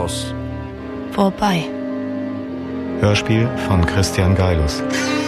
aus. Vorbei. Hörspiel von Christian Geilus.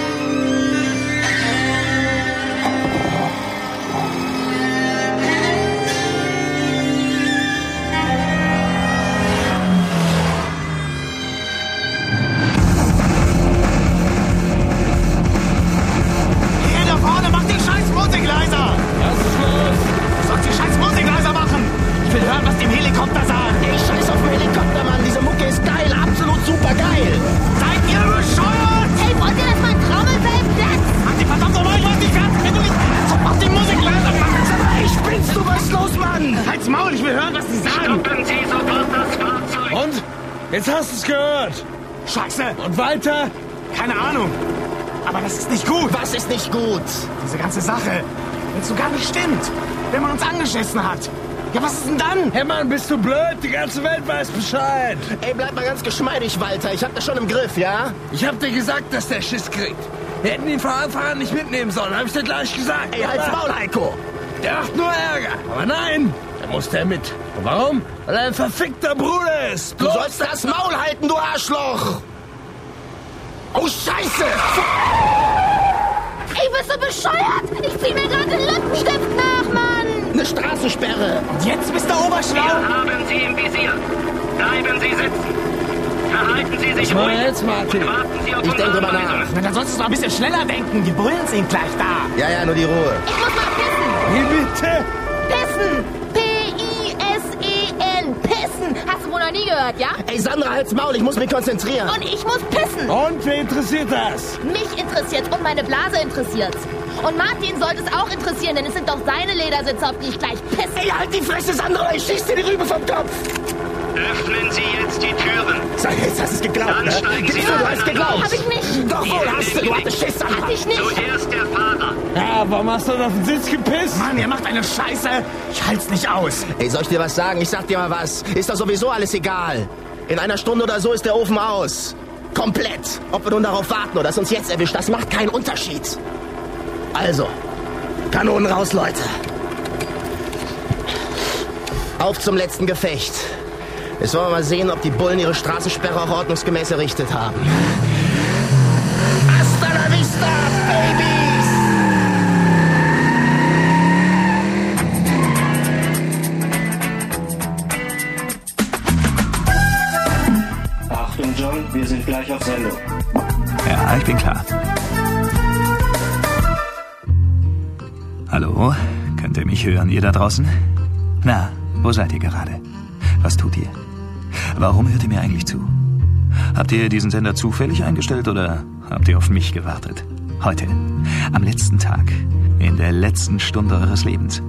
Jetzt hast du es gehört. Scheiße. Und weiter? Keine Ahnung. Aber das ist nicht gut. Was ist nicht gut? Diese ganze Sache. Wenn es so gar nicht stimmt. Wenn man uns angeschissen hat. Ja, was ist denn dann? Hey Mann, bist du blöd? Die ganze Welt weiß Bescheid. Ey, bleib mal ganz geschmeidig, Walter. Ich hab das schon im Griff, ja? Ich hab dir gesagt, dass der Schiss kriegt. Wir hätten ihn von Anfang an nicht mitnehmen sollen. Hab ich dir gleich gesagt. Ey, halt's Maul, Heiko. Der macht nur Ärger. Aber nein, da muss der mit. Und warum? Weil er ein verfickter Bruder ist. Du sollst das Maul halten, du Arschloch. Oh, Scheiße. Ey, bist du bescheuert? Ich zieh mir gerade den Lippenstift nach, Mann. Eine Straßensperre. Und jetzt, Mr. Oberschlau? Wir haben Sie im Visier. Bleiben Sie sitzen. Verhalten Sie sich ruhig. Jetzt, Martin? Und warten Sie auf Ich denke unsere mal nach. Anweisungen. Na, dann sollst du doch ein bisschen schneller denken. Die Bullen sind gleich da. Ja, nur die Ruhe. Ich muss mal pissen. Wie bitte? Pissen. P-I-S-E-N. Pissen. Hast du wohl noch nie gehört, ja? Ey, Sandra, halt's Maul. Ich muss mich konzentrieren. Und ich muss pissen. Und wer interessiert das? Mich interessiert's und meine Blase interessiert's. Und Martin sollte es auch interessieren, denn es sind doch seine Ledersitze, auf die ich gleich pisse. Ey, halt die Fresse, Sandra. Ich schieß dir die Rübe vom Kopf. Öffnen Sie jetzt die Türen. Sag, jetzt hast du es geglaubt, Dann ne? steigen Sie Gibst du ein. hast geglaubt. Hab ich nicht. Doch wohl, hast du. Du hattest Schiss, Sandra. Hatte ich nicht. Zuerst der Fahrer. Ja, warum hast du denn auf den Sitz gepisst? Mann, ihr macht eine Scheiße. Ich halt's nicht aus. Ey, soll ich dir was sagen? Ich sag dir mal was. Ist doch sowieso alles egal. In einer Stunde oder so ist der Ofen aus. Komplett. Ob wir nun darauf warten oder es uns jetzt erwischt, das macht keinen Unterschied. Also, Kanonen raus, Leute. Auf zum letzten Gefecht. Jetzt wollen wir mal sehen, ob die Bullen ihre Straßensperre auch ordnungsgemäß errichtet haben. Hasta la vista, Babies! Achtung, John, wir sind gleich auf Sendung. Ja, ich bin klar. Hallo, könnt ihr mich hören, ihr da draußen? Na, wo seid ihr gerade? Was tut ihr? Warum hört ihr mir eigentlich zu? Habt ihr diesen Sender zufällig eingestellt oder habt ihr auf mich gewartet? Heute, am letzten Tag, in der letzten Stunde eures Lebens.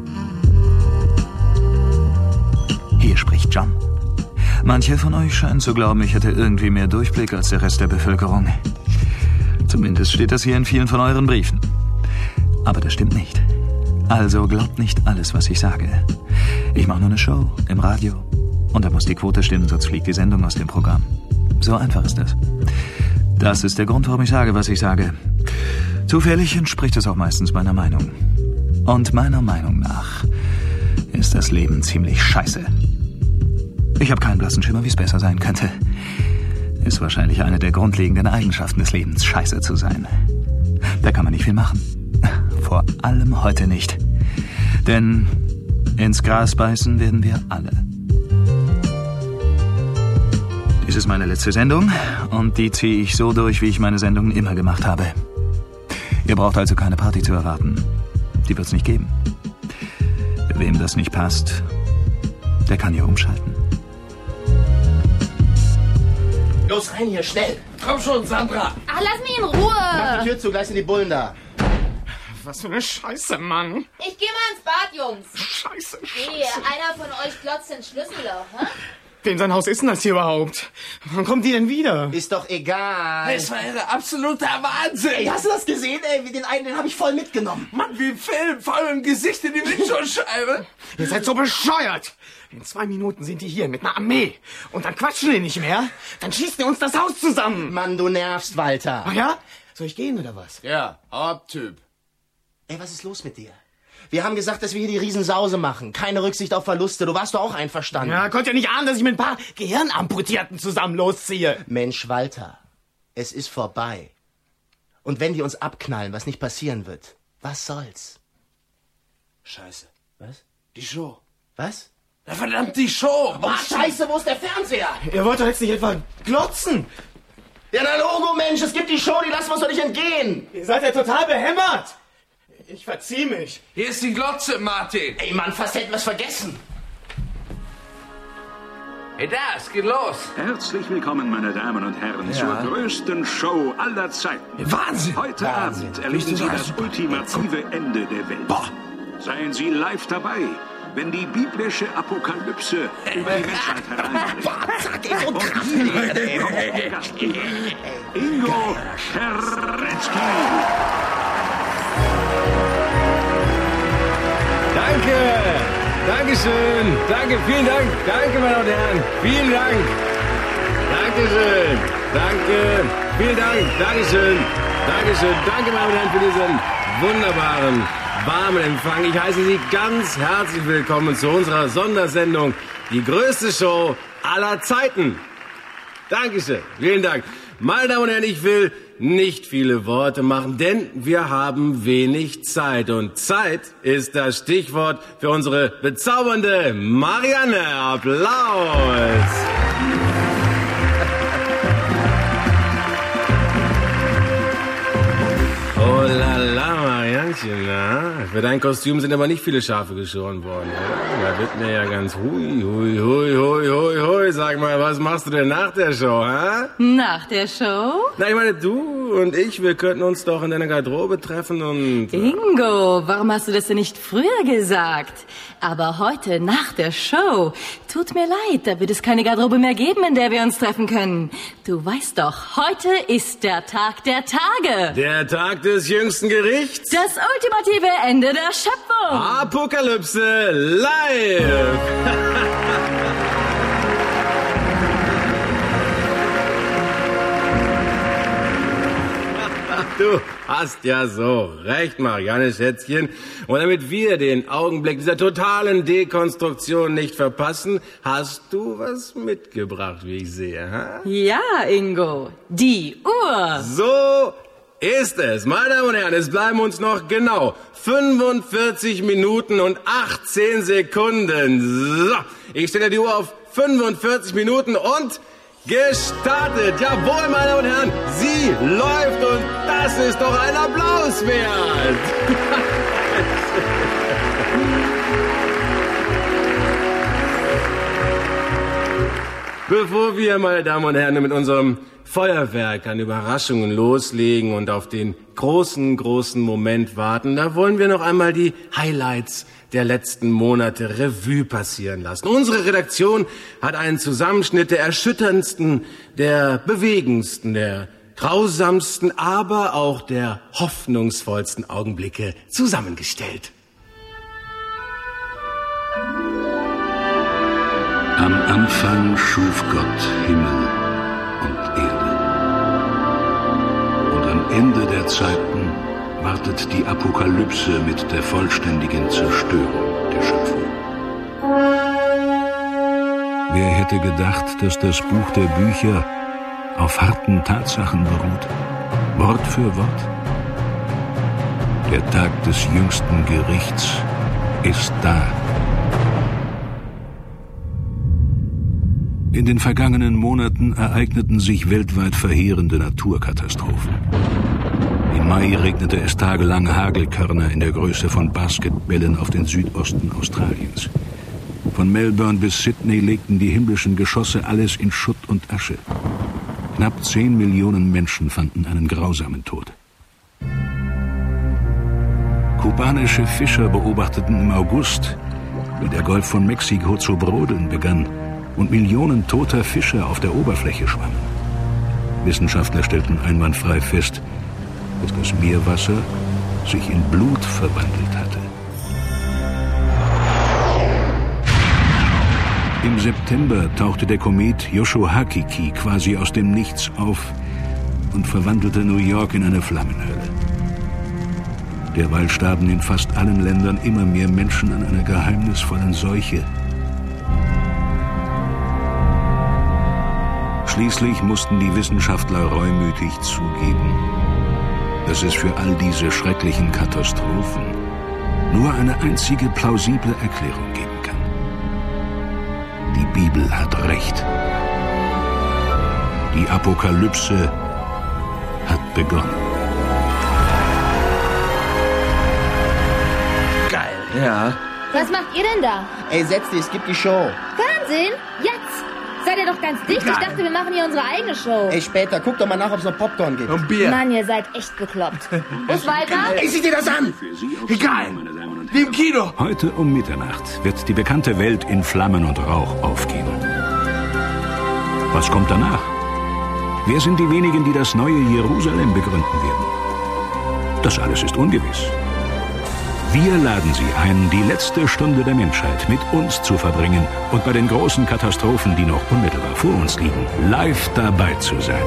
Hier spricht John. Manche von euch scheinen zu glauben, ich hätte irgendwie mehr Durchblick als der Rest der Bevölkerung. Zumindest steht das hier in vielen von euren Briefen. Aber das stimmt nicht. Also glaubt nicht alles, was ich sage. Ich mache nur eine Show im Radio. Und da muss die Quote stimmen, sonst fliegt die Sendung aus dem Programm. So einfach ist das. Das ist der Grund, warum ich sage, was ich sage. Zufällig entspricht es auch meistens meiner Meinung. Und meiner Meinung nach ist das Leben ziemlich scheiße. Ich habe keinen blassen Schimmer, wie es besser sein könnte. Ist wahrscheinlich eine der grundlegenden Eigenschaften des Lebens, scheiße zu sein. Da kann man nicht viel machen. Vor allem heute nicht. Denn ins Gras beißen werden wir alle. Dies ist meine letzte Sendung und die ziehe ich so durch, wie ich meine Sendungen immer gemacht habe. Ihr braucht also keine Party zu erwarten. Die wird's nicht geben. Wem das nicht passt, der kann hier umschalten. Los rein hier, schnell. Komm schon, Sandra. Ach, lass mich in Ruhe. Mach die Tür zu, gleich sind die Bullen da. Was für eine Scheiße, Mann. Ich geh mal ins Bad, Jungs. Scheiße, Hey, einer von euch glotzt ins Schlüsselloch, hä? Wem sein Haus ist denn das hier überhaupt? Wann kommt die denn wieder? Ist doch egal. Das war ein absoluter Wahnsinn. Ey, hast du das gesehen, ey? Den einen, den habe ich voll mitgenommen. Mann, wie ein Film, vor allem im Gesicht in die Windschutzscheibe. Ihr seid so bescheuert. In 2 Minuten sind die hier mit einer Armee. Und dann quatschen die nicht mehr. Dann schießen die uns das Haus zusammen. Mann, du nervst, Walter. Ach ja? Soll ich gehen oder was? Ja, hau ab, Typ. Ey, was ist los mit dir? Wir haben gesagt, dass wir hier die Riesensause machen. Keine Rücksicht auf Verluste. Du warst doch auch einverstanden. Ja, konnt ja nicht ahnen, dass ich mit ein paar Gehirnamputierten zusammen losziehe. Mensch, Walter, es ist vorbei. Und wenn die uns abknallen, was nicht passieren wird, was soll's? Scheiße. Was? Die Show. Was? Ja, verdammt, die Show. Boah, Scheiße, wo ist der Fernseher? Ihr wollt doch jetzt nicht etwa glotzen. Ja, na Logo, Mensch, es gibt die Show, die lassen wir uns doch nicht entgehen. Ihr seid ja total behämmert. Ich verzieh mich. Hier ist die Glotze, Martin. Ey, Mann, fast hätten wir's vergessen. Hey, da, es geht los. Herzlich willkommen, meine Damen und Herren, zur größten Show aller Zeiten. Wahnsinn. Heute Abend erleben Sie das ultimative Ende der Welt. Boah. Seien Sie live dabei, wenn die biblische Apokalypse über die Menschheit hereinbricht. Und hier Gastgeber, Ingo Scheretzky. Danke! Dankeschön! Danke, vielen Dank! Danke, meine Damen und Herren! Vielen Dank! Dankeschön! Danke! Vielen Dank! Dankeschön! Dankeschön! Danke, meine Damen und Herren, für diesen wunderbaren, warmen Empfang. Ich heiße Sie ganz herzlich willkommen zu unserer Sondersendung, die größte Show aller Zeiten. Dankeschön! Vielen Dank! Meine Damen und Herren, ich will nicht viele Worte machen, denn wir haben wenig Zeit. Und Zeit ist das Stichwort für unsere bezaubernde Marianne. Applaus! Oh la la, Marianchen, na? Für dein Kostüm sind aber nicht viele Schafe geschoren worden, oder? Da wird mir ja ganz hui. Sag mal, was machst du denn nach der Show, hä? Nach der Show? Na, ich meine, du und ich, wir könnten uns doch in deiner Garderobe treffen und... Ingo, warum hast du das denn nicht früher gesagt? Aber heute, nach der Show, tut mir leid, da wird es keine Garderobe mehr geben, in der wir uns treffen können. Du weißt doch, heute ist der Tag der Tage. Der Tag des jüngsten Gerichts. Das ultimative Ende der Schöpfung. Apokalypse live. Du hast ja so recht, Marianne Schätzchen. Und damit wir den Augenblick dieser totalen Dekonstruktion nicht verpassen, hast du was mitgebracht, wie ich sehe, ha? Ja, Ingo, die Uhr. So ist es. Meine Damen und Herren, es bleiben uns noch genau 45 Minuten und 18 Sekunden. So, ich stelle die Uhr auf 45 Minuten und... gestartet! Jawohl, meine Damen und Herren, sie läuft und das ist doch ein Applaus wert! Bevor wir, meine Damen und Herren, mit unserem Feuerwerk an Überraschungen loslegen und auf den großen Moment warten, da wollen wir noch einmal die Highlights der letzten Monate Revue passieren lassen. Unsere Redaktion hat einen Zusammenschnitt der erschütterndsten, der bewegendsten, der grausamsten, aber auch der hoffnungsvollsten Augenblicke zusammengestellt. Am Anfang schuf Gott Himmel und Erde. Und am Ende der Zeiten wartet die Apokalypse mit der vollständigen Zerstörung der Schöpfung. Wer hätte gedacht, dass das Buch der Bücher auf harten Tatsachen beruht? Wort für Wort? Der Tag des jüngsten Gerichts ist da. In den vergangenen Monaten ereigneten sich weltweit verheerende Naturkatastrophen. Im Mai regnete es tagelang Hagelkörner in der Größe von Basketbällen auf den Südosten Australiens. Von Melbourne bis Sydney legten die himmlischen Geschosse alles in Schutt und Asche. Knapp 10 Millionen Menschen fanden einen grausamen Tod. Kubanische Fischer beobachteten im August, wie der Golf von Mexiko zu brodeln begann und Millionen toter Fische auf der Oberfläche schwammen. Wissenschaftler stellten einwandfrei fest, dass das Meerwasser sich in Blut verwandelt hatte. Im September tauchte der Komet Yoshohakiki quasi aus dem Nichts auf und verwandelte New York in eine Flammenhölle. Derweil starben in fast allen Ländern immer mehr Menschen an einer geheimnisvollen Seuche. Schließlich mussten die Wissenschaftler reumütig zugeben, dass es für all diese schrecklichen Katastrophen nur eine einzige plausible Erklärung geben kann. Die Bibel hat recht. Die Apokalypse hat begonnen. Geil. Ja. Was macht ihr denn da? Ey, setz dich, es gibt die Show. Fernsehen? Jetzt? Seid ihr doch ganz dicht? Ich dachte, wir machen hier unsere eigene Show. Ey, später. Guck doch mal nach, ob es noch Popcorn gibt. Und Bier. Mann, ihr seid echt bekloppt. Wo ist Walter? Ey, sieh dir das an! Egal. Wie im Kino. Heute um Mitternacht wird die bekannte Welt in Flammen und Rauch aufgehen. Was kommt danach? Wer sind die wenigen, die das neue Jerusalem begründen werden? Das alles ist ungewiss. Wir laden Sie ein, die letzte Stunde der Menschheit mit uns zu verbringen und bei den großen Katastrophen, die noch unmittelbar vor uns liegen, live dabei zu sein.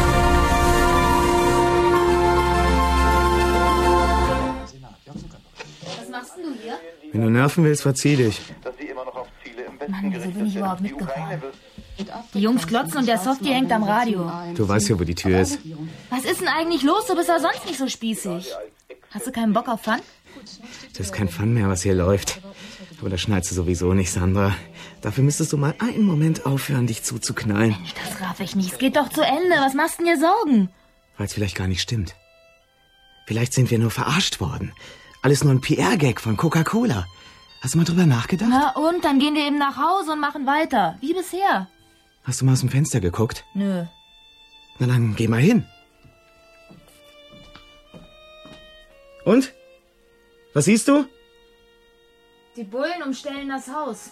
Was machst du hier? Wenn du nerven willst, verzieh dich. Mann, wieso bin ich überhaupt mitgefahren? Die Jungs klotzen und der Softie hängt am Radio. Du weißt ja, wo die Tür ist. Was ist denn eigentlich los? Du bist ja sonst nicht so spießig. Hast du keinen Bock auf Fun? Das ist kein Fun mehr, was hier läuft. Aber das schnallst du sowieso nicht, Sandra. Dafür müsstest du mal einen Moment aufhören, dich zuzuknallen. Mensch, das raff ich nicht. Es geht doch zu Ende. Was machst du denn dir Sorgen? Weil es vielleicht gar nicht stimmt. Vielleicht sind wir nur verarscht worden. Alles nur ein PR-Gag von Coca-Cola. Hast du mal drüber nachgedacht? Na und? Dann gehen wir eben nach Hause und machen weiter. Wie bisher. Hast du mal aus dem Fenster geguckt? Nö. Na dann geh mal hin. Und? Was siehst du? Die Bullen umstellen das Haus.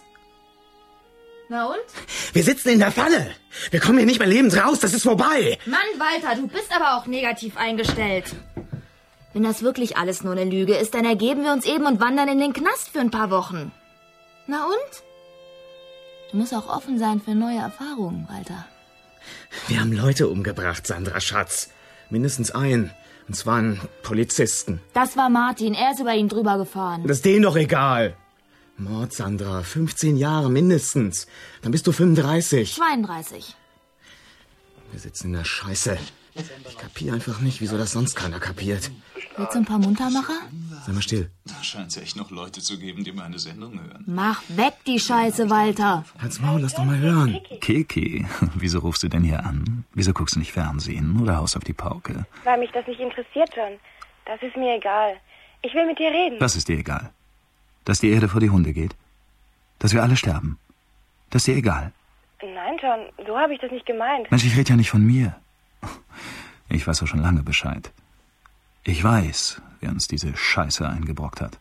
Na und? Wir sitzen in der Falle. Wir kommen hier nicht mehr lebend raus. Das ist vorbei. Mann, Walter, du bist aber auch negativ eingestellt. Wenn das wirklich alles nur eine Lüge ist, dann ergeben wir uns eben und wandern in den Knast für ein paar Wochen. Na und? Du musst auch offen sein für neue Erfahrungen, Walter. Wir haben Leute umgebracht, Sandra Schatz. Mindestens einen. Und zwar einen Polizisten. Das war Martin. Er ist über ihn drüber gefahren. Das ist denen doch egal. Mord, Sandra. 15 Jahre mindestens. Dann bist du 35. 32. Wir sitzen in der Scheiße. Ich kapiere einfach nicht, wieso das sonst keiner kapiert. Willst du ein paar Muntermacher? Sei mal still. Da scheint es echt noch Leute zu geben, die meine Sendung hören. Mach weg die Scheiße, Walter. Halt's Maul, lass doch mal hören. Kiki, wieso rufst du denn hier an? Wieso guckst du nicht Fernsehen oder haust auf die Pauke? Weil mich das nicht interessiert, John. Das ist mir egal. Ich will mit dir reden. Was ist dir egal? Dass die Erde vor die Hunde geht? Dass wir alle sterben? Das ist dir egal? Nein, John, so habe ich das nicht gemeint. Mensch, ich rede ja nicht von mir. Ich weiß doch schon lange Bescheid. Ich weiß, wer uns diese Scheiße eingebrockt hat.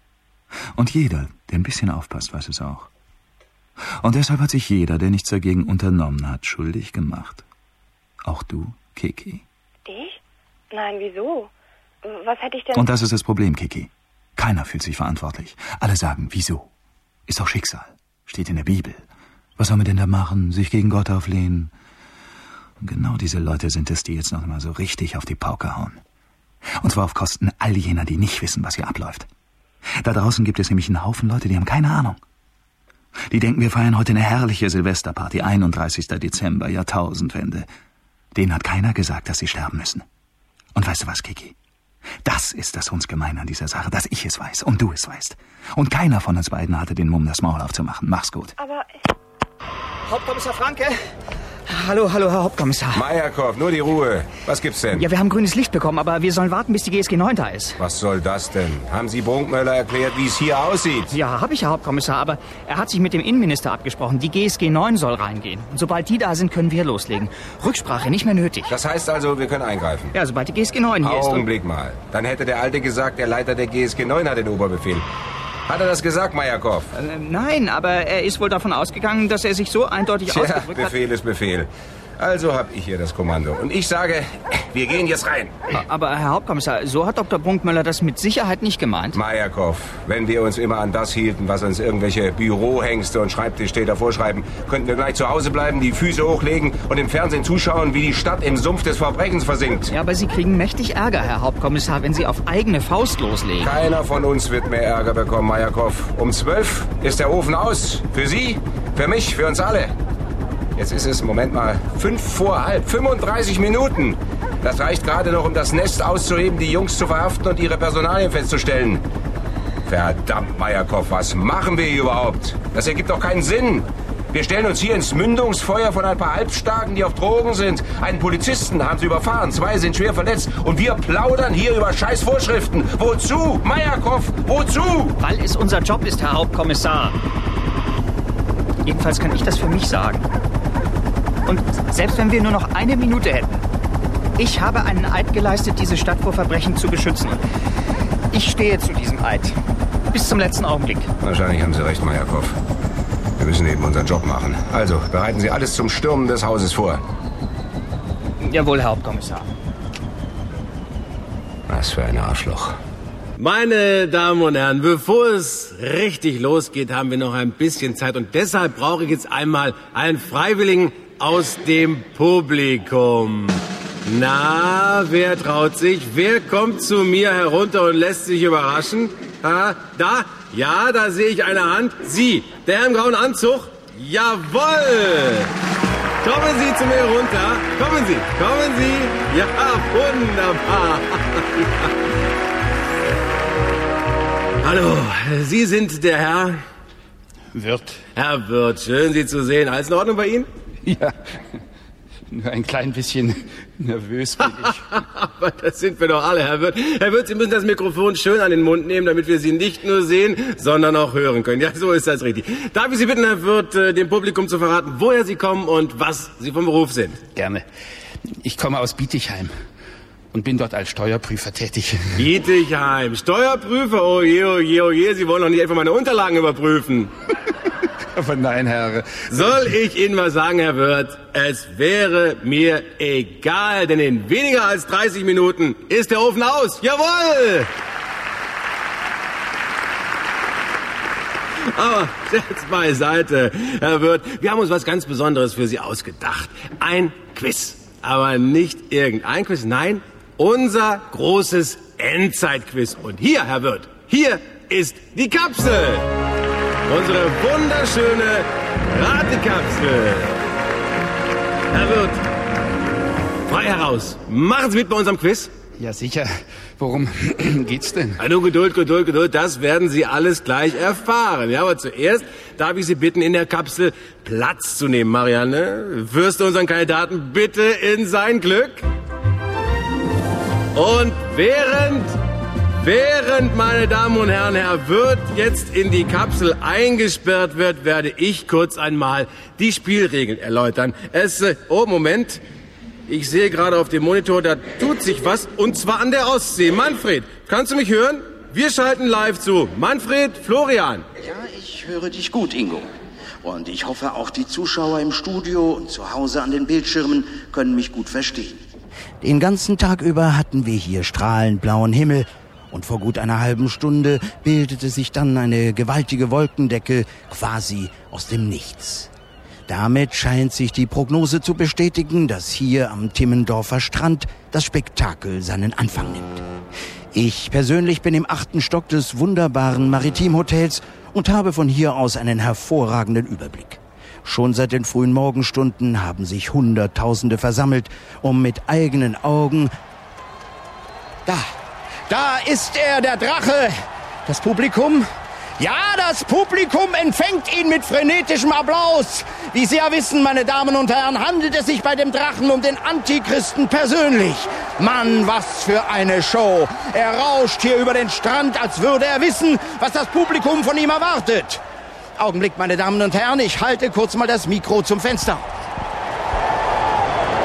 Und jeder, der ein bisschen aufpasst, weiß es auch. Und deshalb hat sich jeder, der nichts dagegen unternommen hat, schuldig gemacht. Auch du, Kiki. Ich? Nein, wieso? Was hätte ich denn... Und das ist das Problem, Kiki. Keiner fühlt sich verantwortlich. Alle sagen, wieso? Ist doch Schicksal. Steht in der Bibel. Was soll man denn da machen? Sich gegen Gott auflehnen? Und genau diese Leute sind es, die jetzt noch mal so richtig auf die Pauke hauen. Und zwar auf Kosten all jener, die nicht wissen, was hier abläuft. Da draußen gibt es nämlich einen Haufen Leute, die haben keine Ahnung. Die denken, wir feiern heute eine herrliche Silvesterparty, 31. Dezember, Jahrtausendwende. Denen hat keiner gesagt, dass sie sterben müssen. Und weißt du was, Kiki? Das ist das uns Gemeine an dieser Sache, dass ich es weiß und du es weißt. Und keiner von uns beiden hatte den Mumm, das Maul aufzumachen. Mach's gut. Aber... Hauptkommissar Franke? Hallo, Herr Hauptkommissar. Majakov, nur die Ruhe. Was gibt's denn? Ja, wir haben grünes Licht bekommen, aber wir sollen warten, bis die GSG 9 da ist. Was soll das denn? Haben Sie Brunkmöller erklärt, wie es hier aussieht? Ja, habe ich, Herr Hauptkommissar, aber er hat sich mit dem Innenminister abgesprochen. Die GSG 9 soll reingehen. Und sobald die da sind, können wir loslegen. Rücksprache nicht mehr nötig. Das heißt also, wir können eingreifen? Ja, sobald die GSG 9 hier ist. Augenblick mal. Dann hätte der Alte gesagt, der Leiter der GSG 9 hat den Oberbefehl. Hat er das gesagt, Majakov? Nein, aber er ist wohl davon ausgegangen, dass er sich so eindeutig ausgedrückt hat. Befehl ist Befehl. Also habe ich hier das Kommando. Und ich sage, wir gehen jetzt rein. Aber, Herr Hauptkommissar, so hat Dr. Brunkmüller das mit Sicherheit nicht gemeint. Majakov, wenn wir uns immer an das hielten, was uns irgendwelche Bürohengste und Schreibtischtäter vorschreiben, könnten wir gleich zu Hause bleiben, die Füße hochlegen und im Fernsehen zuschauen, wie die Stadt im Sumpf des Verbrechens versinkt. Ja, aber Sie kriegen mächtig Ärger, Herr Hauptkommissar, wenn Sie auf eigene Faust loslegen. Keiner von uns wird mehr Ärger bekommen, Majakov. Um 12 ist der Ofen aus. Für Sie, für mich, für uns alle. Jetzt ist es, Moment mal, 5:05, 35 Minuten. Das reicht gerade noch, um das Nest auszuheben, die Jungs zu verhaften und ihre Personalien festzustellen. Verdammt, Majakov, was machen wir hier überhaupt? Das ergibt doch keinen Sinn. Wir stellen uns hier ins Mündungsfeuer von ein paar Halbstarken, die auf Drogen sind. Einen Polizisten haben sie überfahren, 2 sind schwer verletzt. Und wir plaudern hier über Scheißvorschriften. Wozu, Majakov, wozu? Weil es unser Job ist, Herr Hauptkommissar. Jedenfalls kann ich das für mich sagen. Und selbst wenn wir nur noch 1 Minute hätten. Ich habe einen Eid geleistet, diese Stadt vor Verbrechen zu beschützen. Ich stehe zu diesem Eid. Bis zum letzten Augenblick. Wahrscheinlich haben Sie recht, Majakov. Wir müssen eben unseren Job machen. Also, bereiten Sie alles zum Stürmen des Hauses vor. Jawohl, Herr Hauptkommissar. Was für ein Arschloch. Meine Damen und Herren, bevor es richtig losgeht, haben wir noch ein bisschen Zeit. Und deshalb brauche ich jetzt einmal einen Freiwilligen aus dem Publikum. Na, wer traut sich? Wer kommt zu mir herunter und lässt sich überraschen? Da? Ja, da sehe ich eine Hand. Sie, der im grauen Anzug? Jawohl! Kommen Sie zu mir runter. Kommen Sie. Ja, wunderbar. Hallo, Sie sind der Herr? Wirth. Herr Wirth, schön Sie zu sehen. Alles in Ordnung bei Ihnen? Ja, nur ein klein bisschen nervös bin ich. Aber das sind wir doch alle, Herr Wirth. Herr Wirth, Sie müssen das Mikrofon schön an den Mund nehmen, damit wir Sie nicht nur sehen, sondern auch hören können. Ja, so ist das richtig. Darf ich Sie bitten, Herr Wirth, dem Publikum zu verraten, woher Sie kommen und was Sie vom Beruf sind? Gerne. Ich komme aus Bietigheim und bin dort als Steuerprüfer tätig. Bietigheim, Steuerprüfer? Oh je, Sie wollen doch nicht einfach meine Unterlagen überprüfen. Aber nein, Herr. Soll ich Ihnen mal sagen, Herr Wirth, es wäre mir egal, denn in weniger als 30 Minuten ist der Ofen aus. Jawohl! Aber Scherz beiseite, Herr Wirth, wir haben uns was ganz Besonderes für Sie ausgedacht. Ein Quiz. Aber nicht irgendein Quiz, nein, unser großes Endzeitquiz. Und hier, Herr Wirth, hier ist die Kapsel. Unsere wunderschöne Ratekapsel. Herr Wirth, frei heraus. Machen Sie mit bei unserem Quiz. Ja, sicher. Worum geht's denn? Nur Geduld. Das werden Sie alles gleich erfahren. Ja, aber zuerst darf ich Sie bitten, in der Kapsel Platz zu nehmen. Marianne, führst du unseren Kandidaten bitte in sein Glück? Und während, meine Damen und Herren, Herr Wirth jetzt in die Kapsel eingesperrt wird, werde ich kurz einmal die Spielregeln erläutern. Moment. Ich sehe gerade auf dem Monitor, da tut sich was, und zwar an der Ostsee. Manfred, kannst du mich hören? Wir schalten live zu. Manfred, Florian. Ja, ich höre dich gut, Ingo. Und ich hoffe, auch die Zuschauer im Studio und zu Hause an den Bildschirmen können mich gut verstehen. Den ganzen Tag über hatten wir hier strahlend blauen Himmel. Und vor gut einer halben Stunde bildete sich dann eine gewaltige Wolkendecke quasi aus dem Nichts. Damit scheint sich die Prognose zu bestätigen, dass hier am Timmendorfer Strand das Spektakel seinen Anfang nimmt. Ich persönlich bin im 8. Stock des wunderbaren Maritimhotels und habe von hier aus einen hervorragenden Überblick. Schon seit den frühen Morgenstunden haben sich Hunderttausende versammelt, um mit eigenen Augen... Da ist er, der Drache! Das Publikum... Ja, das Publikum empfängt ihn mit frenetischem Applaus. Wie Sie ja wissen, meine Damen und Herren, handelt es sich bei dem Drachen um den Antichristen persönlich. Mann, was für eine Show. Er rauscht hier über den Strand, als würde er wissen, was das Publikum von ihm erwartet. Augenblick, meine Damen und Herren, ich halte kurz mal das Mikro zum Fenster.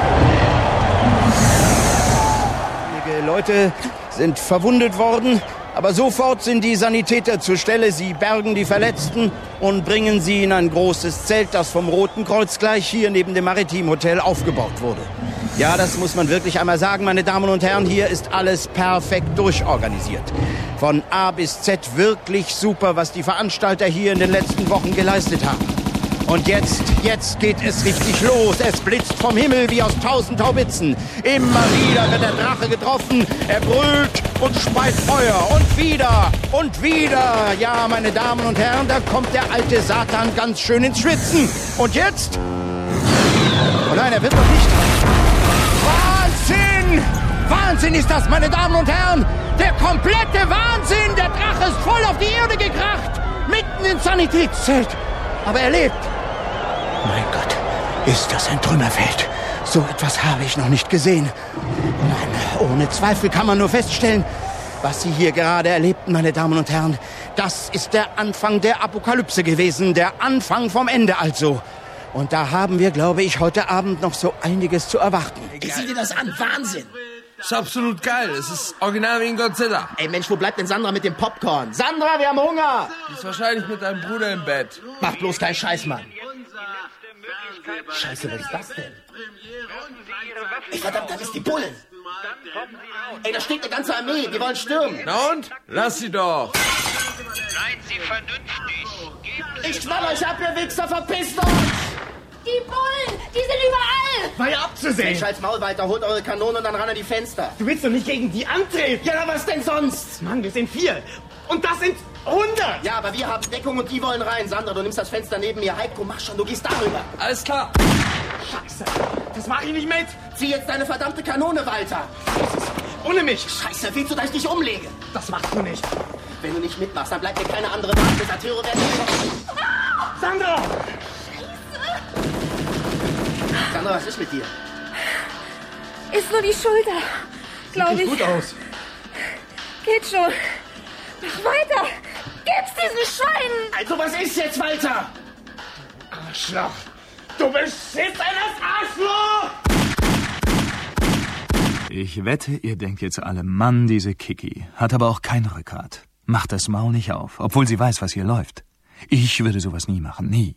Einige Leute sind verwundet worden. Aber sofort sind die Sanitäter zur Stelle. Sie bergen die Verletzten und bringen sie in ein großes Zelt, das vom Roten Kreuz gleich hier neben dem Maritim Hotel aufgebaut wurde. Ja, das muss man wirklich einmal sagen, meine Damen und Herren. Hier ist alles perfekt durchorganisiert. Von A bis Z wirklich super, was die Veranstalter hier in den letzten Wochen geleistet haben. Und jetzt geht es richtig los. Es blitzt vom Himmel wie aus 1000 Haubitzen. Immer wieder wird der Drache getroffen. Er brüllt und speit Feuer. Und wieder und wieder. Ja, meine Damen und Herren, da kommt der alte Satan ganz schön ins Schwitzen. Und jetzt? Oh nein, er wird noch nicht. Wahnsinn! Wahnsinn ist das, meine Damen und Herren. Der komplette Wahnsinn. Der Drache ist voll auf die Erde gekracht. Mitten ins Sanitätszelt. Aber er lebt. Mein Gott, ist das ein Trümmerfeld. So etwas habe ich noch nicht gesehen. Nein, ohne Zweifel kann man nur feststellen, was Sie hier gerade erlebten, meine Damen und Herren. Das ist der Anfang der Apokalypse gewesen. Der Anfang vom Ende also. Und da haben wir, glaube ich, heute Abend noch so einiges zu erwarten. Sieh dir das an, Wahnsinn. Ist absolut geil. Es ist original wie ein Godzilla. Ey Mensch, wo bleibt denn Sandra mit dem Popcorn? Sandra, wir haben Hunger. Die ist wahrscheinlich mit deinem Bruder im Bett. Mach bloß keinen Scheiß, Mann. Scheiße, was ist das denn? Ey, verdammt, da ist die Bullen. Ey, da steht eine ganze Armee. Die wollen stürmen. Na und? Lass sie doch. Seid Sie vernünftig. Ich knall euch ab, ihr Wichser. Verpisst euch. Die Bullen, die sind überall. War ja abzusehen. Mensch, halt's Maul weiter. Holt eure Kanonen und dann ran an die Fenster. Du willst doch nicht gegen die antreten. Ja, was denn sonst? Mann, wir sind 4. Und das sind 100. Ja, aber wir haben Deckung und die wollen rein. Sandra, du nimmst das Fenster neben mir. Heiko, mach schon, du gehst darüber. Alles klar. Scheiße, das mache ich nicht mit. Zieh jetzt deine verdammte Kanone, Walter. Ohne mich. Scheiße, willst du, dass ich dich umlege? Das machst du nicht. Wenn du nicht mitmachst, dann bleibt dir keine andere Wahl. Deserteure werden geschossen. Sandra! Sandra, was ist mit dir? Ist nur die Schulter, glaube ich. Sieht gut aus. Geht schon. Mach weiter. Gib's diesen Schweinen. Also, was ist jetzt, Walter? Arschloch. Du beschissenes Arschloch! Ich wette, ihr denkt jetzt alle, Mann, diese Kiki hat aber auch kein Rückgrat. Macht das Maul nicht auf, obwohl sie weiß, was hier läuft. Ich würde sowas nie machen, nie.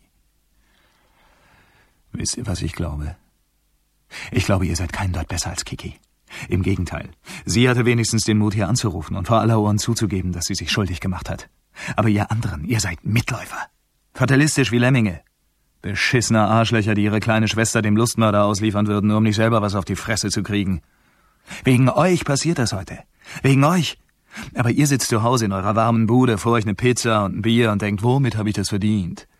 Wisst ihr, was ich glaube? Ich glaube, ihr seid kein Deut besser als Kiki. Im Gegenteil. Sie hatte wenigstens den Mut, hier anzurufen und vor aller Ohren zuzugeben, dass sie sich schuldig gemacht hat. Aber ihr anderen, ihr seid Mitläufer. Fatalistisch wie Lemminge. Beschissene Arschlöcher, die ihre kleine Schwester dem Lustmörder ausliefern würden, nur um nicht selber was auf die Fresse zu kriegen. Wegen euch passiert das heute. Wegen euch. Aber ihr sitzt zu Hause in eurer warmen Bude, vor euch eine Pizza und ein Bier und denkt, womit habe ich das verdient?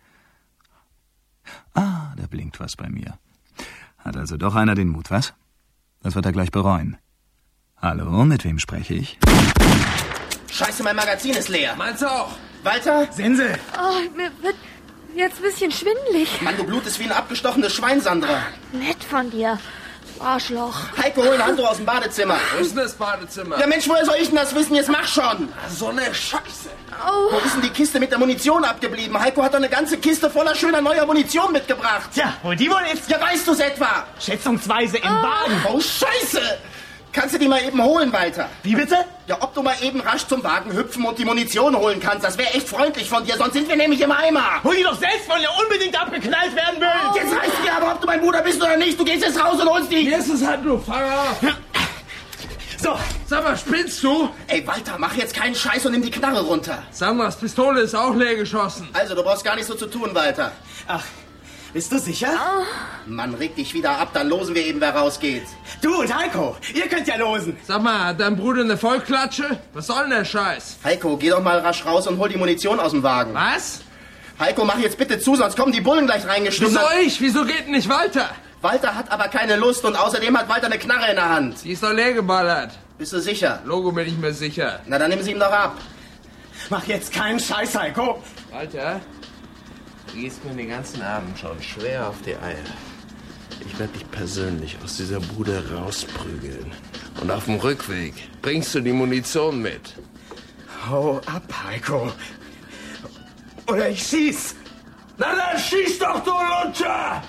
Ah, da blinkt was bei mir. Hat also doch einer den Mut, was? Das wird er gleich bereuen. Hallo, mit wem spreche ich? Scheiße, mein Magazin ist leer. Meins auch. Walter? Sense. Oh, mir wird jetzt ein bisschen schwindelig. Mann, du blutest wie ein abgestochenes Schwein, Sandra. Nett von dir, Arschloch. Heiko, hol ein Handtuch aus dem Badezimmer. Wo ist denn das Badezimmer? Ja, Mensch, woher soll ich denn das wissen? Jetzt mach schon. So eine Scheiße. Oh. Wo ist denn die Kiste mit der Munition abgeblieben? Heiko hat doch eine ganze Kiste voller schöner neuer Munition mitgebracht. Tja, wo die wohl ist? Ja, weißt du's etwa? Schätzungsweise im Wagen. Oh, Scheiße! Kannst du die mal eben holen, Walter? Wie bitte? Ja, ob du mal eben rasch zum Wagen hüpfen und die Munition holen kannst, das wäre echt freundlich von dir, sonst sind wir nämlich im Eimer. Hol die doch selbst, weil ihr unbedingt abgeknallt werden will. Jetzt reißt mir aber, ob du mein Bruder bist oder nicht. Du gehst jetzt raus und holst die. Mir ist es halt nur Fahrer. So. Sag mal, spinnst du? Ey, Walter, mach jetzt keinen Scheiß und nimm die Knarre runter. Sandras Pistole ist auch leer geschossen. Also, du brauchst gar nicht so zu tun, Walter. Ach, bist du sicher? Mann, reg dich wieder ab, dann losen wir eben, wer rausgeht. Du und Heiko, ihr könnt ja losen. Sag mal, hat dein Bruder eine Vollklatsche? Was soll denn der Scheiß? Heiko, geh doch mal rasch raus und hol die Munition aus dem Wagen. Was? Heiko, mach jetzt bitte zu, sonst kommen die Bullen gleich reingeschnitten. Wieso ich? Wieso geht denn nicht Walter? Walter hat aber keine Lust und außerdem hat Walter eine Knarre in der Hand. Die ist doch leer geballert. Bist du sicher? Logo bin ich mir sicher. Na, dann nimm sie ihm doch ab. Mach jetzt keinen Scheiß, Heiko. Walter, du gehst mir den ganzen Abend schon schwer auf die Eier. Ich werde dich persönlich aus dieser Bude rausprügeln. Und auf dem Rückweg bringst du die Munition mit. Hau ab, Heiko. Oder ich schieß. Na dann schieß doch, du Lutscher!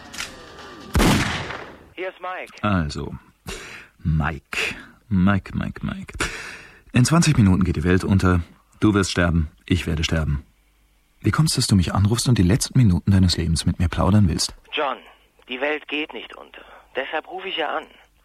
Hier ist Mike. Also, Mike. In 20 Minuten geht die Welt unter. Du wirst sterben, ich werde sterben. Wie kommst du, dass du mich anrufst und die letzten Minuten deines Lebens mit mir plaudern willst? John, die Welt geht nicht unter. Deshalb rufe ich ja an.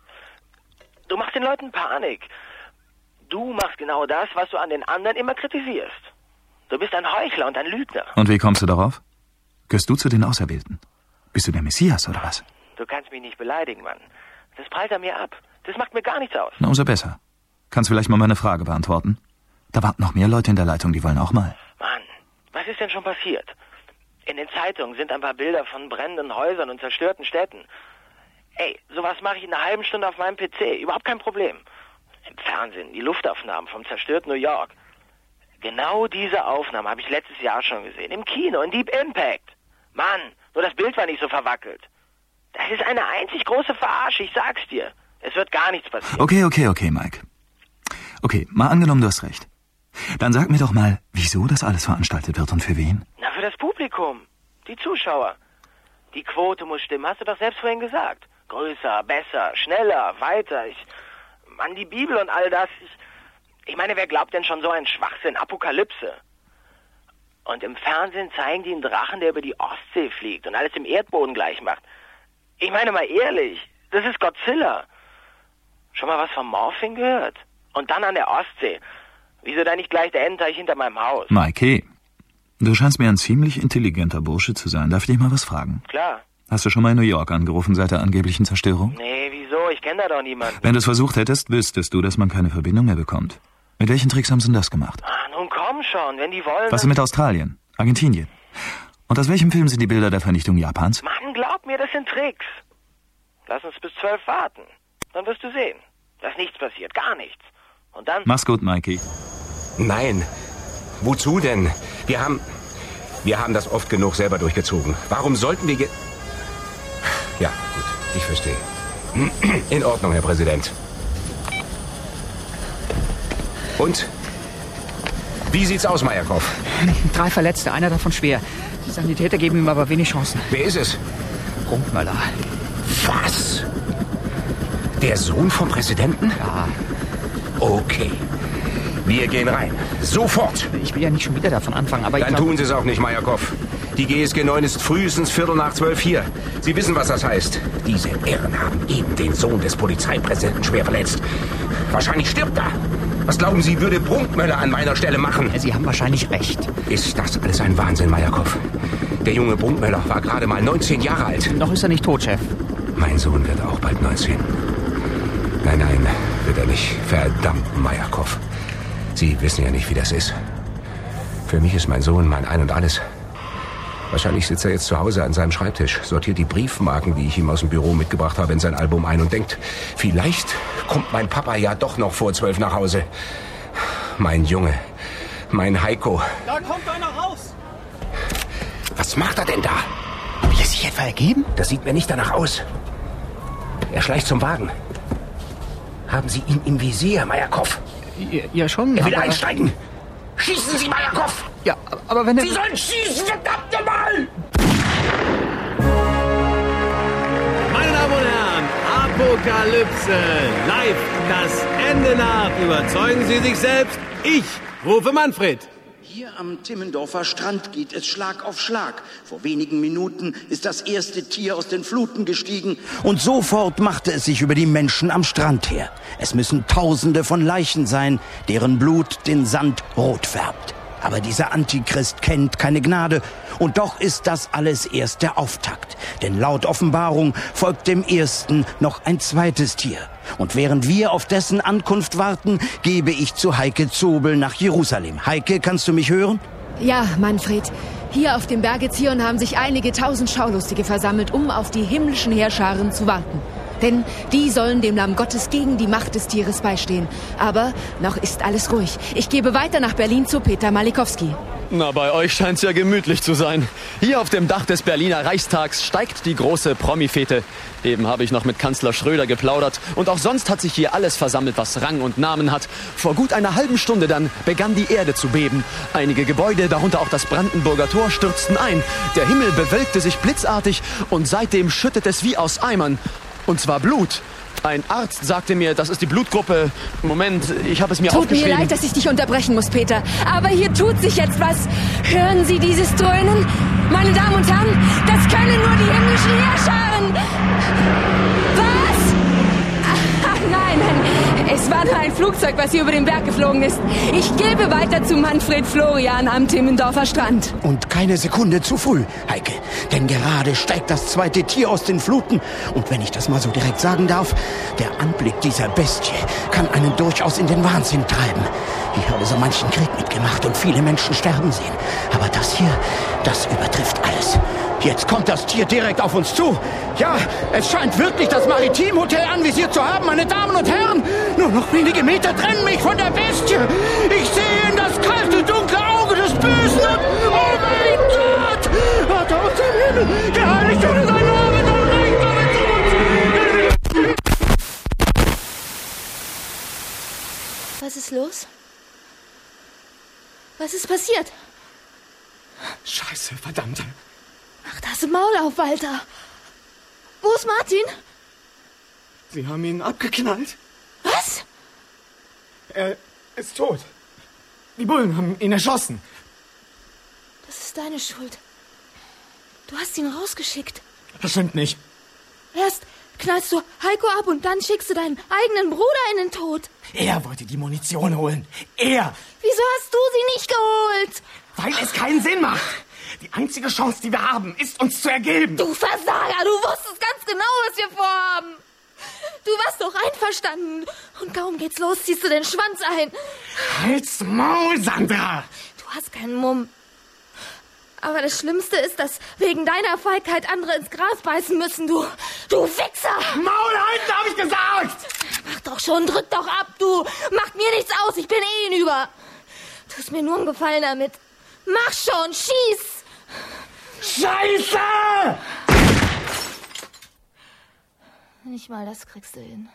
Du machst den Leuten Panik. Du machst genau das, was du an den anderen immer kritisierst. Du bist ein Heuchler und ein Lügner. Und wie kommst du darauf? Gehörst du zu den Auserwählten? Bist du der Messias oder was? Du kannst mich nicht beleidigen, Mann. Das prallt an mir ab. Das macht mir gar nichts aus. Na, umso besser. Kannst vielleicht mal meine Frage beantworten? Da warten noch mehr Leute in der Leitung, die wollen auch mal. Mann, was ist denn schon passiert? In den Zeitungen sind ein paar Bilder von brennenden Häusern und zerstörten Städten. Ey, sowas mache ich in einer halben Stunde auf meinem PC. Überhaupt kein Problem. Im Fernsehen, die Luftaufnahmen vom zerstörten New York. Genau diese Aufnahmen habe ich letztes Jahr schon gesehen. Im Kino, in Deep Impact. Mann, nur das Bild war nicht so verwackelt. Das ist eine einzig große Verarsche, ich sag's dir. Es wird gar nichts passieren. Okay, Mike. Okay, mal angenommen, du hast recht. Dann sag mir doch mal, wieso das alles veranstaltet wird und für wen? Na, für das Publikum. Die Zuschauer. Die Quote muss stimmen, hast du doch selbst vorhin gesagt. Größer, besser, schneller, weiter. Mann, die Bibel und all das. Ich meine, wer glaubt denn schon so einen Schwachsinn? Apokalypse. Und im Fernsehen zeigen die einen Drachen, der über die Ostsee fliegt und alles im Erdboden gleich macht. Ich meine mal ehrlich, das ist Godzilla. Schon mal was von Morphing gehört? Und dann an der Ostsee. Wieso da nicht gleich der Ententeich hinter meinem Haus? Mike, du scheinst mir ein ziemlich intelligenter Bursche zu sein. Darf ich dich mal was fragen? Klar. Hast du schon mal in New York angerufen seit der angeblichen Zerstörung? Nee, wieso? Ich kenne da doch niemanden. Wenn du es versucht hättest, wüsstest du, dass man keine Verbindung mehr bekommt. Mit welchen Tricks haben sie denn das gemacht? Ah, nun komm schon, wenn die wollen... Was ist mit Australien? Argentinien? Und aus welchem Film sind die Bilder der Vernichtung Japans? Mann, glaub mir, das sind Tricks. Lass uns bis 12 warten. Dann wirst du sehen, dass nichts passiert, gar nichts. Und dann... Mach's gut, Mikey. Nein. Wozu denn? Wir haben das oft genug selber durchgezogen. Warum sollten wir... Ja, gut, ich verstehe. In Ordnung, Herr Präsident. Und? Wie sieht's aus, Majakow? 3 Verletzte, einer davon schwer. Die Sanitäter geben ihm aber wenig Chancen. Wer ist es? Brunkmöller. Was? Der Sohn vom Präsidenten? Ja. Okay. Wir gehen rein. Sofort. Ich will ja nicht schon wieder davon anfangen, aber Dann tun Sie es auch nicht, Majakow. Die GSG 9 ist frühestens 11:15 hier. Sie wissen, was das heißt. Diese Irren haben eben den Sohn des Polizeipräsidenten schwer verletzt. Wahrscheinlich stirbt er. Was glauben Sie, würde Brunkmöller an meiner Stelle machen? Sie haben wahrscheinlich recht. Ist das alles ein Wahnsinn, Majakow? Der junge Brunkmöller war gerade mal 19 Jahre alt. Noch ist er nicht tot, Chef. Mein Sohn wird auch bald 19. Nein, wird er nicht. Verdammt, Majakow. Sie wissen ja nicht, wie das ist. Für mich ist mein Sohn mein Ein und Alles. Wahrscheinlich sitzt er jetzt zu Hause an seinem Schreibtisch, sortiert die Briefmarken, die ich ihm aus dem Büro mitgebracht habe, in sein Album ein und denkt, vielleicht kommt mein Papa ja doch noch vor 12 nach Hause. Mein Junge, mein Heiko. Da kommt einer raus! Was macht er denn da? Will er sich etwa ergeben? Das sieht mir nicht danach aus. Er schleicht zum Wagen. Haben Sie ihn im Visier, Majakow? Ja, schon. Er will einsteigen. Schießen Sie, Majakow! Ja, aber wenn er... Sie sollen schießen, verdammt nochmal! Meine Damen und Herren, Apokalypse, live, das Ende nach. Überzeugen Sie sich selbst. Ich rufe Manfred. Hier am Timmendorfer Strand geht es Schlag auf Schlag. Vor wenigen Minuten ist das erste Tier aus den Fluten gestiegen. Und sofort machte es sich über die Menschen am Strand her. Es müssen Tausende von Leichen sein, deren Blut den Sand rot färbt. Aber dieser Antichrist kennt keine Gnade. Und doch ist das alles erst der Auftakt. Denn laut Offenbarung folgt dem ersten noch ein zweites Tier. Und während wir auf dessen Ankunft warten, gebe ich zu Heike Zobel nach Jerusalem. Heike, kannst du mich hören? Ja, Manfred. Hier auf dem Berge Zion haben sich einige tausend Schaulustige versammelt, um auf die himmlischen Heerscharen zu warten. Denn die sollen dem Lamm Gottes gegen die Macht des Tieres beistehen. Aber noch ist alles ruhig. Ich gebe weiter nach Berlin zu Peter Malikowski. Na, bei euch scheint's ja gemütlich zu sein. Hier auf dem Dach des Berliner Reichstags steigt die große Promi-Fete. Eben habe ich noch mit Kanzler Schröder geplaudert. Und auch sonst hat sich hier alles versammelt, was Rang und Namen hat. Vor gut einer halben Stunde dann begann die Erde zu beben. Einige Gebäude, darunter auch das Brandenburger Tor, stürzten ein. Der Himmel bewölkte sich blitzartig und seitdem schüttet es wie aus Eimern. Und zwar Blut. Ein Arzt sagte mir, das ist die Blutgruppe. Moment, ich habe es mir aufgeschrieben. Tut mir leid, dass ich dich unterbrechen muss, Peter. Aber hier tut sich jetzt was. Hören Sie dieses Dröhnen? Meine Damen und Herren, das können nur die himmlischen Heerscharen. Was? Ach, nein. Es war nur ein Flugzeug, was hier über den Berg geflogen ist. Ich gebe weiter zu Manfred Florian am Timmendorfer Strand. Und keine Sekunde zu früh, Heike. Denn gerade steigt das zweite Tier aus den Fluten. Und wenn ich das mal so direkt sagen darf, der Anblick dieser Bestie kann einen durchaus in den Wahnsinn treiben. Ich habe so manchen Krieg mitgemacht und viele Menschen sterben sehen. Aber das hier, das übertrifft alles. Jetzt kommt das Tier direkt auf uns zu. Ja, es scheint wirklich das Maritimhotel anvisiert zu haben, meine Damen und Herren. Nur noch wenige Meter trennen mich von der Bestie. Ich sehe in das kalte, dunkle Auge des Bösen und... Oh mein Gott! Vater aus dem Himmel, geheiligt wurde sein Name, dein Reich komme zu uns. Was ist los? Was ist passiert? Scheiße, verdammt. Mach das Maul auf, Walter. Wo ist Martin? Sie haben ihn abgeknallt. Was? Er ist tot. Die Bullen haben ihn erschossen. Das ist deine Schuld. Du hast ihn rausgeschickt. Das stimmt nicht. Erst knallst du Heiko ab und dann schickst du deinen eigenen Bruder in den Tod. Er wollte die Munition holen. Er. Wieso hast du sie nicht geholt? Weil es keinen Sinn macht. Die einzige Chance, die wir haben, ist, uns zu ergeben. Du Versager, du wusstest ganz genau, was wir vorhaben. Du warst doch einverstanden. Und kaum geht's los, ziehst du den Schwanz ein. Halt's Maul, Sandra. Du hast keinen Mumm. Aber das Schlimmste ist, dass wegen deiner Feigheit andere ins Gras beißen müssen, du Wichser. Maul halten, hab ich gesagt. Mach doch schon, drück doch ab, du. Macht mir nichts aus, ich bin eh hinüber. Tust mir nur einen Gefallen damit. Mach schon, schieß. Scheiße! Nicht mal das kriegst du hin.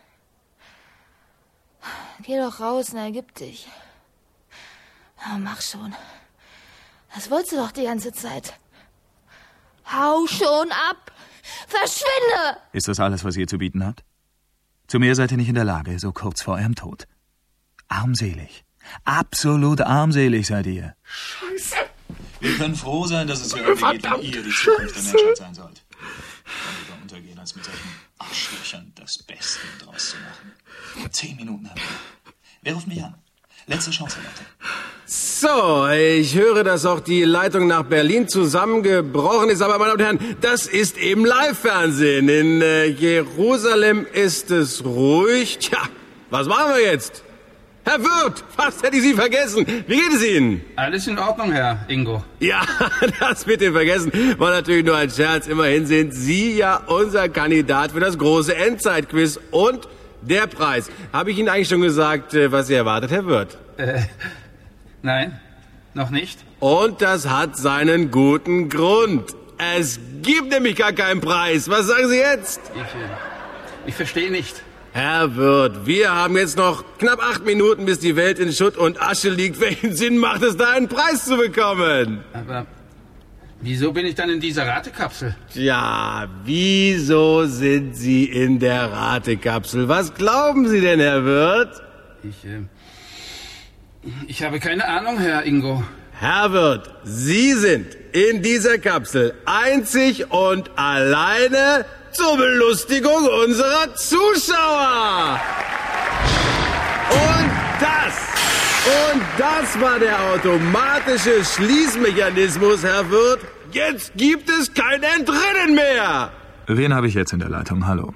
Geh doch raus, na, ergib dich. Ja, mach schon. Das wolltest du doch die ganze Zeit. Hau schon ab! Verschwinde! Ist das alles, was ihr zu bieten habt? Zu mehr seid ihr nicht in der Lage, so kurz vor eurem Tod. Armselig. Absolut armselig seid ihr. Scheiße! Wir können froh sein, dass es hier heute geht, wenn ihr die Zukunft der Menschheit sein sollt. Dann lieber untergehen, als mit solchen Arschlöchern das Beste draus zu machen. 10 Minuten haben wir. Wer ruft mich an? Letzte Chance, Leute. So, ich höre, dass auch die Leitung nach Berlin zusammengebrochen ist. Aber, meine Damen und Herren, das ist eben Live-Fernsehen. In Jerusalem ist es ruhig. Tja, was machen wir jetzt? Herr Wirth, fast hätte ich Sie vergessen. Wie geht es Ihnen? Alles in Ordnung, Herr Ingo. Ja, das mit dem Vergessen war natürlich nur ein Scherz. Immerhin sind Sie ja unser Kandidat für das große Endzeitquiz. Und der Preis. Habe ich Ihnen eigentlich schon gesagt, was Sie erwartet, Herr Wirth? Nein, noch nicht. Und das hat seinen guten Grund. Es gibt nämlich gar keinen Preis. Was sagen Sie jetzt? Ich verstehe nicht. Herr Wirth, wir haben jetzt noch knapp 8 Minuten, bis die Welt in Schutt und Asche liegt. Welchen Sinn macht es, da einen Preis zu bekommen? Aber wieso bin ich dann in dieser Ratekapsel? Ja, wieso sind Sie in der Ratekapsel? Was glauben Sie denn, Herr Wirth? Ich habe keine Ahnung, Herr Ingo. Herr Wirth, Sie sind in dieser Kapsel einzig und alleine zur Belustigung unserer Zuschauer. Und das war der automatische Schließmechanismus, Herr Wirth. Jetzt gibt es kein Entrinnen mehr. Wen habe ich jetzt in der Leitung? Hallo.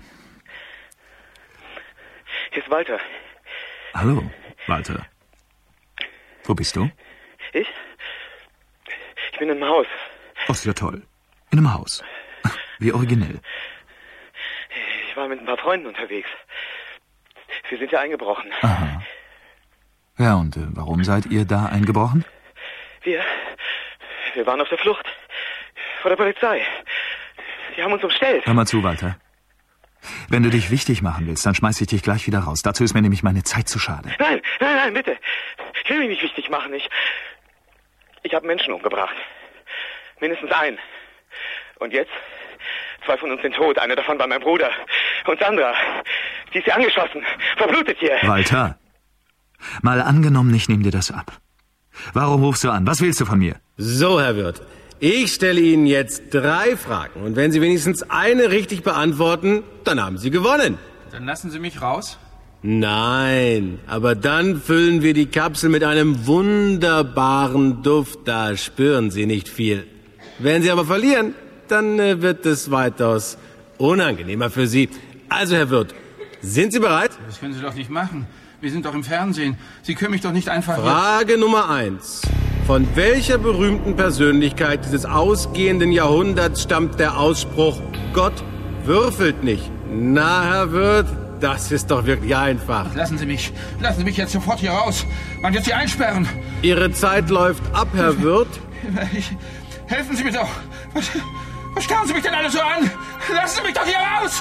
Hier ist Walter. Hallo, Walter. Wo bist du? Ich bin im Haus. Oh, ist ja toll. In einem Haus. Wie originell. Ich war mit ein paar Freunden unterwegs. Wir sind ja eingebrochen. Aha. Ja, und warum seid ihr da eingebrochen? Wir waren auf der Flucht. Vor der Polizei. Die haben uns umstellt. Hör mal zu, Walter. Wenn du dich wichtig machen willst, dann schmeiß ich dich gleich wieder raus. Dazu ist mir nämlich meine Zeit zu schade. Nein, bitte. Ich will mich nicht wichtig machen. Ich habe Menschen umgebracht. Mindestens einen. Und jetzt? 2 von uns sind tot. Einer davon war mein Bruder. Und Sandra. Die ist hier angeschossen. Verblutet hier. Walter, mal angenommen, ich nehme dir das ab. Warum rufst du an? Was willst du von mir? So, Herr Wirth. Ich stelle Ihnen jetzt 3 Fragen. Und wenn Sie wenigstens eine richtig beantworten, dann haben Sie gewonnen. Dann lassen Sie mich raus. Nein, aber dann füllen wir die Kapsel mit einem wunderbaren Duft. Da spüren Sie nicht viel. Wenn Sie aber verlieren, dann wird es weitaus unangenehmer für Sie. Also, Herr Wirth, sind Sie bereit? Das können Sie doch nicht machen. Wir sind doch im Fernsehen. Sie können mich doch nicht einfach... Frage Nummer 1. Von welcher berühmten Persönlichkeit dieses ausgehenden Jahrhunderts stammt der Ausspruch, Gott würfelt nicht? Na, Herr Wirth, das ist doch wirklich einfach. Lassen Sie mich jetzt sofort hier raus. Man wird Sie einsperren. Ihre Zeit läuft ab, Herr Wirth. Helfen Sie mir doch. Was starren Sie mich denn alle so an? Lassen Sie mich doch hier raus.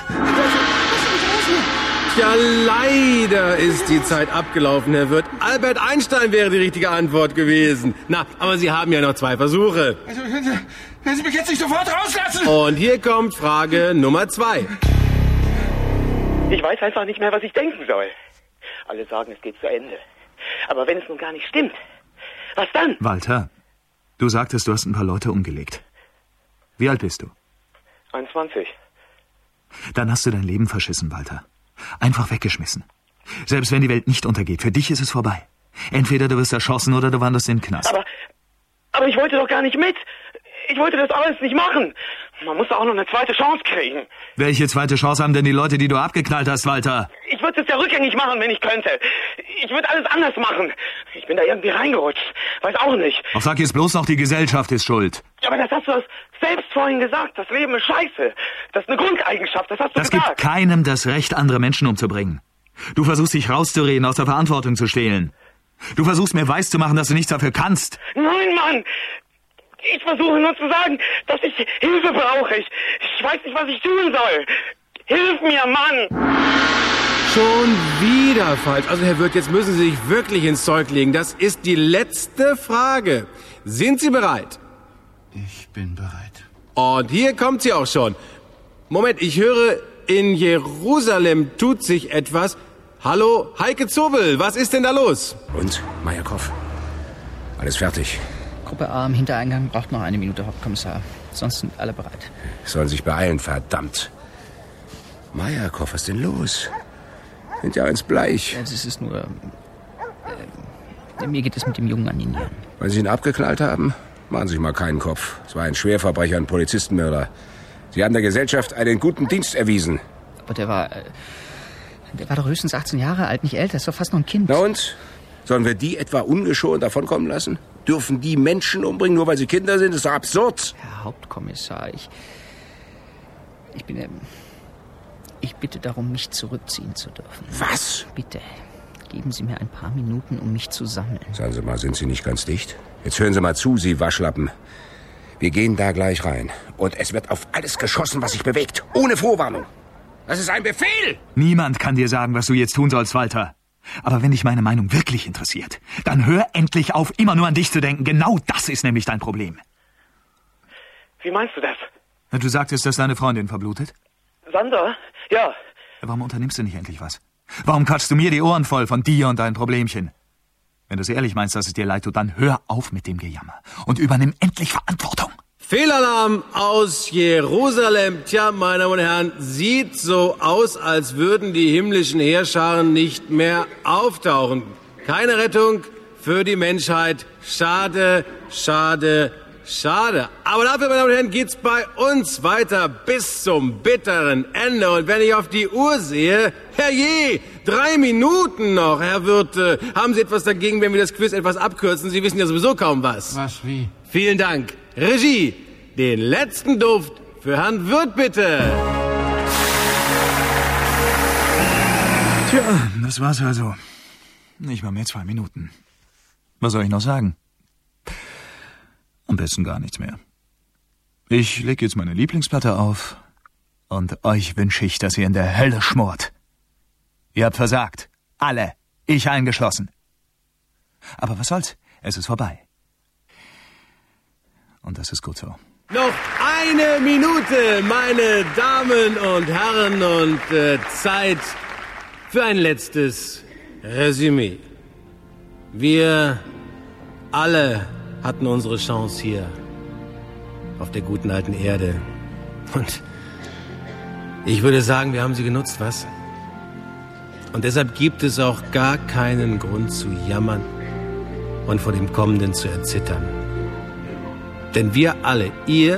Ja, leider ist die Zeit abgelaufen, Herr Wirth. Albert Einstein wäre die richtige Antwort gewesen. Na, aber Sie haben ja noch 2 Versuche. Also, wenn Sie mich jetzt nicht sofort rauslassen. Und hier kommt Frage Nummer 2. Ich weiß einfach nicht mehr, was ich denken soll. Alle sagen, es geht zu Ende. Aber wenn es nun gar nicht stimmt, was dann? Walter, du sagtest, du hast ein paar Leute umgelegt. Wie alt bist du? 21. Dann hast du dein Leben verschissen, Walter. Einfach weggeschmissen. Selbst wenn die Welt nicht untergeht, für dich ist es vorbei. Entweder du wirst erschossen oder du wanderst in den Knast. Aber ich wollte doch gar nicht mit. Ich wollte das alles nicht machen. Man muss auch noch eine zweite Chance kriegen. Welche zweite Chance haben denn die Leute, die du abgeknallt hast, Walter? Ich würde es ja rückgängig machen, wenn ich könnte. Ich würde alles anders machen. Ich bin da irgendwie reingerutscht. Weiß auch nicht. Ach, sag jetzt bloß noch, die Gesellschaft ist schuld. Aber das hast du selbst vorhin gesagt. Das Leben ist scheiße. Das ist eine Grundeigenschaft. Das hast du gesagt. Das gibt keinem das Recht, andere Menschen umzubringen. Du versuchst dich rauszureden, aus der Verantwortung zu stehlen. Du versuchst mir weiszumachen, dass du nichts dafür kannst. Nein, Mann! Ich versuche nur zu sagen, dass ich Hilfe brauche. Ich weiß nicht, was ich tun soll. Hilf mir, Mann! Schon wieder falsch. Also, Herr Wirth, jetzt müssen Sie sich wirklich ins Zeug legen. Das ist die letzte Frage. Sind Sie bereit? Ich bin bereit. Und hier kommt sie auch schon. Moment, ich höre, in Jerusalem tut sich etwas. Hallo, Heike Zobel, was ist denn da los? Und, Majakov? Alles fertig. Gruppe A am Hintereingang braucht noch 1 Minute, Hauptkommissar. Sonst sind alle bereit. Sollen sich beeilen, verdammt. Majakov, was ist denn los? Sind ja eins bleich. Ja, das ist nur... mir geht es mit dem Jungen an die Nieren. Weil Sie ihn abgeknallt haben? Machen Sie sich mal keinen Kopf. Es war ein Schwerverbrecher, ein Polizistenmörder. Sie haben der Gesellschaft einen guten Dienst erwiesen. Aber der war doch höchstens 18 Jahre alt, nicht älter. Ist doch fast noch ein Kind. Na und? Sollen wir die etwa ungeschoren davonkommen lassen? Dürfen die Menschen umbringen, nur weil sie Kinder sind? Das ist doch absurd. Herr Hauptkommissar, ich bitte darum, mich zurückziehen zu dürfen. Was? Bitte, geben Sie mir ein paar Minuten, um mich zu sammeln. Sagen Sie mal, sind Sie nicht ganz dicht? Jetzt hören Sie mal zu, Sie Waschlappen. Wir gehen da gleich rein. Und es wird auf alles geschossen, was sich bewegt. Ohne Vorwarnung. Das ist ein Befehl! Niemand kann dir sagen, was du jetzt tun sollst, Walter. Aber wenn dich meine Meinung wirklich interessiert, dann hör endlich auf, immer nur an dich zu denken. Genau das ist nämlich dein Problem. Wie meinst du das? Du sagtest, dass deine Freundin verblutet? Sandra? Ja. Warum unternimmst du nicht endlich was? Warum quatschst du mir die Ohren voll von dir und deinen Problemchen? Wenn du es ehrlich meinst, dass es dir leid tut, dann hör auf mit dem Gejammer und übernimm endlich Verantwortung. Fehlalarm aus Jerusalem. Tja, meine Damen und Herren, sieht so aus, als würden die himmlischen Heerscharen nicht mehr auftauchen. Keine Rettung für die Menschheit. Schade, schade, schade. Aber dafür, meine Damen und Herren, geht's bei uns weiter bis zum bitteren Ende. Und wenn ich auf die Uhr sehe, herrje, 3 Minuten noch. Herr Wirth, haben Sie etwas dagegen, wenn wir das Quiz etwas abkürzen? Sie wissen ja sowieso kaum was. Was, wie? Vielen Dank. Regie, den letzten Duft für Herrn Wirth, bitte. Tja, das war's also. Nicht mal mehr 2 Minuten. Was soll ich noch sagen? Am besten gar nichts mehr. Ich leg jetzt meine Lieblingsplatte auf und euch wünsche ich, dass ihr in der Hölle schmort. Ihr habt versagt. Alle. Ich eingeschlossen. Aber was soll's? Es ist vorbei. Und das ist gut so. Noch 1 Minute, meine Damen und Herren, und Zeit für ein letztes Resümee. Wir alle hatten unsere Chance hier auf der guten alten Erde. Und ich würde sagen, wir haben sie genutzt, was? Und deshalb gibt es auch gar keinen Grund zu jammern und vor dem Kommenden zu erzittern. Denn wir alle, ihr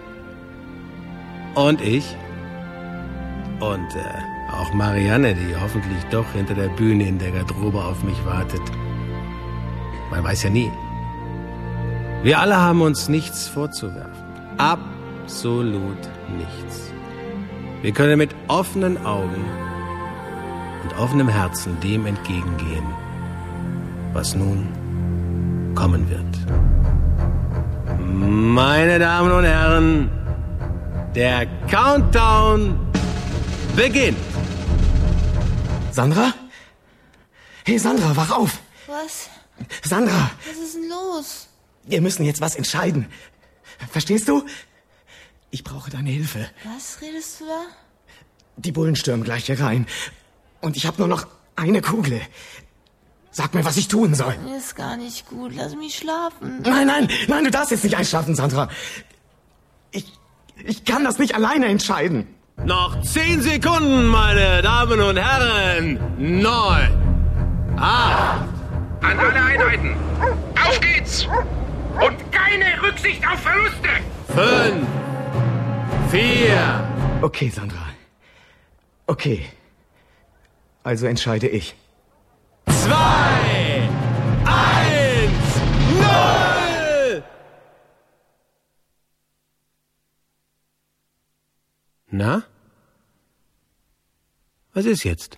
und ich und auch Marianne, die hoffentlich doch hinter der Bühne in der Garderobe auf mich wartet. Man weiß ja nie. Wir alle haben uns nichts vorzuwerfen. Absolut nichts. Wir können mit offenen Augen und offenem Herzen dem entgegengehen, was nun kommen wird. Meine Damen und Herren, der Countdown beginnt. Sandra? Hey Sandra, wach auf! Was? Sandra! Was ist denn los? Wir müssen jetzt was entscheiden. Verstehst du? Ich brauche deine Hilfe. Was redest du da? Die Bullen stürmen gleich hier rein. Und ich habe nur noch eine Kugel. Sag mir, was ich tun soll. Mir ist gar nicht gut. Lass mich schlafen. Nein, du darfst jetzt nicht einschlafen, Sandra. Ich kann das nicht alleine entscheiden. Noch 10 Sekunden, meine Damen und Herren. 9, 8. An alle Einheiten. Auf geht's! Und keine Rücksicht auf Verluste! 5, 4. Okay, Sandra. Okay. Also entscheide ich. 2, 1, 0! Na? Was ist jetzt?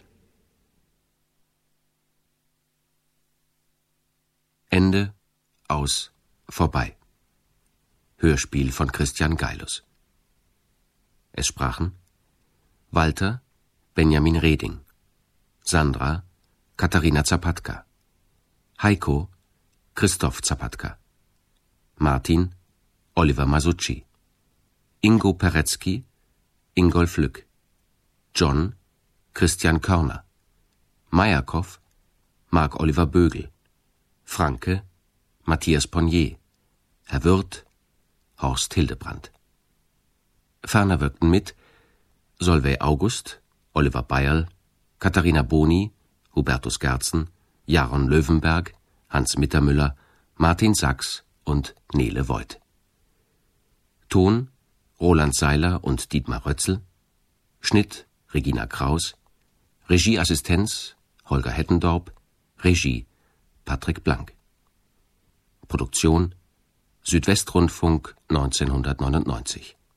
Ende, aus, vorbei. Hörspiel von Christian Geilus. Es sprachen Walter, Benjamin Reding, Sandra, Katharina Zapatka, Heiko, Christoph Zapatka, Martin, Oliver Masucci, Ingo Peretzky, Ingolf Lück, John, Christian Körner, Meyerkoff, Marc-Oliver Bögel, Franke, Matthias Ponnier, Herr Wirth, Horst Hildebrandt. Ferner wirkten mit Solveig August, Oliver Beierl, Katharina Boni, Hubertus Gerzen, Jaron Löwenberg, Hans Mittermüller, Martin Sachs und Nele Voigt. Ton Roland Seiler und Dietmar Rötzl. Schnitt Regina Kraus. Regieassistenz Holger Hettendorp. Regie Patrick Blank. Produktion Südwestrundfunk 1999.